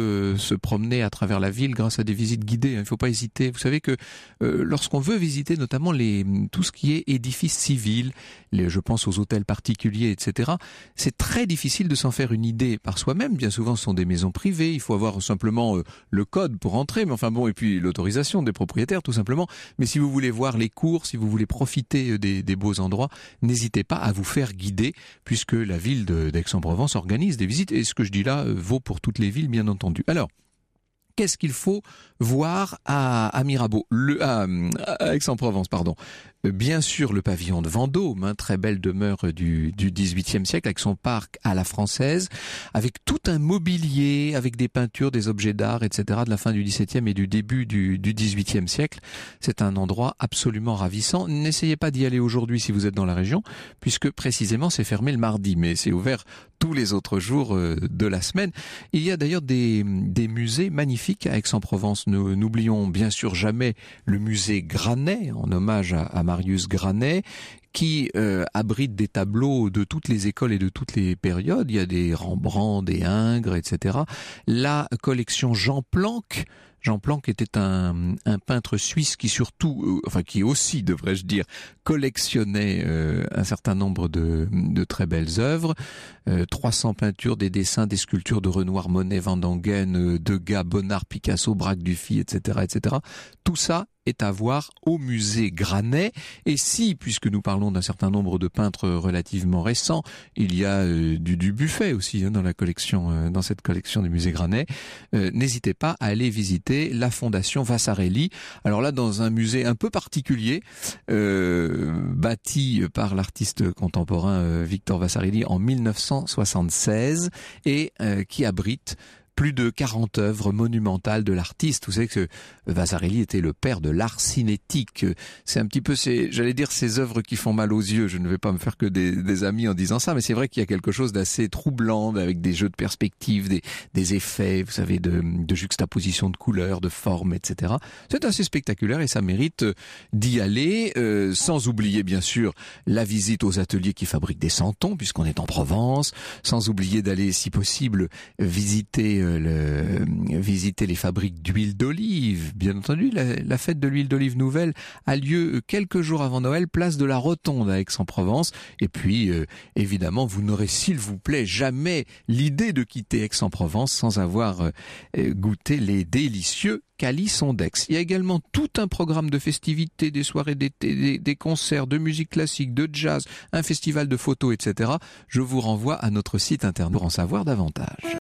se promener à travers la ville grâce à des visites guidées. Il ne faut pas hésiter. Vous savez que lorsqu'on veut visiter notamment tout ce qui est édifices civils, je pense aux hôtels particuliers, etc., c'est très difficile de s'en faire une idée par soi-même. Bien souvent, ce sont des maisons privées. Il faut avoir simplement le code pour entrer, mais enfin bon, et puis l'autorisation des propriétaires, tout simplement. Mais si vous voulez voir les cours, si vous voulez profiter des beaux endroits, n'hésitez pas à vous faire guider, puisque la ville d'Aix-en-Provence organise des visites, et ce que je dis là vaut pour toutes les villes, bien entendu. Alors, qu'est-ce qu'il faut voir à Mirabeau, à Aix-en-Provence, pardon. Bien sûr, le pavillon de Vendôme, très belle demeure du XVIIIe siècle, avec son parc à la française, avec tout un mobilier, avec des peintures, des objets d'art, etc., de la fin du XVIIe et du début du XVIIIe siècle. C'est un endroit absolument ravissant. N'essayez pas d'y aller aujourd'hui si vous êtes dans la région, puisque précisément c'est fermé le mardi, mais c'est ouvert tous les autres jours de la semaine. Il y a d'ailleurs des musées magnifiques à Aix-en-Provence. N'oublions bien sûr jamais le musée Granet, en hommage à Marius Granet, qui abrite des tableaux de toutes les écoles et de toutes les périodes. Il y a des Rembrandt, des Ingres, etc. La collection Jean Planck. Jean Planck était un peintre suisse qui qui aussi, devrais-je dire, collectionnait un certain nombre de très belles œuvres. 300 peintures, des dessins, des sculptures de Renoir, Monet, Van Dongen, Degas, Bonnard, Picasso, Braque, Dufy, etc., etc. Tout ça est à voir au musée Granet. Et si, puisque nous parlons d'un certain nombre de peintres relativement récents, il y a du Buffet aussi dans cette collection du musée Granet, n'hésitez pas à aller visiter la Fondation Vasarely. Alors là, dans un musée un peu particulier, bâti par l'artiste contemporain Victor Vasarely en 1976 et qui abrite plus de 40 œuvres monumentales de l'artiste. Vous savez que Vasarely était le père de l'art cinétique. C'est un petit peu, j'allais dire, ces œuvres qui font mal aux yeux. Je ne vais pas me faire que des amis en disant ça, mais c'est vrai qu'il y a quelque chose d'assez troublant avec des jeux de perspective, des effets, vous savez, de juxtaposition de couleurs, de formes, etc. C'est assez spectaculaire et ça mérite d'y aller, sans oublier bien sûr la visite aux ateliers qui fabriquent des santons, puisqu'on est en Provence, sans oublier d'aller, si possible, visiter les fabriques d'huile d'olive. Bien entendu, la fête de l'huile d'olive nouvelle a lieu quelques jours avant Noël, place de la Rotonde à Aix-en-Provence. Et puis, évidemment, vous n'aurez, s'il vous plaît, jamais l'idée de quitter Aix-en-Provence sans avoir goûté les délicieux Calisson d'Aix. Il y a également tout un programme de festivités, des soirées d'été, des concerts, de musique classique, de jazz, un festival de photos, etc. Je vous renvoie à notre site internet pour en savoir davantage.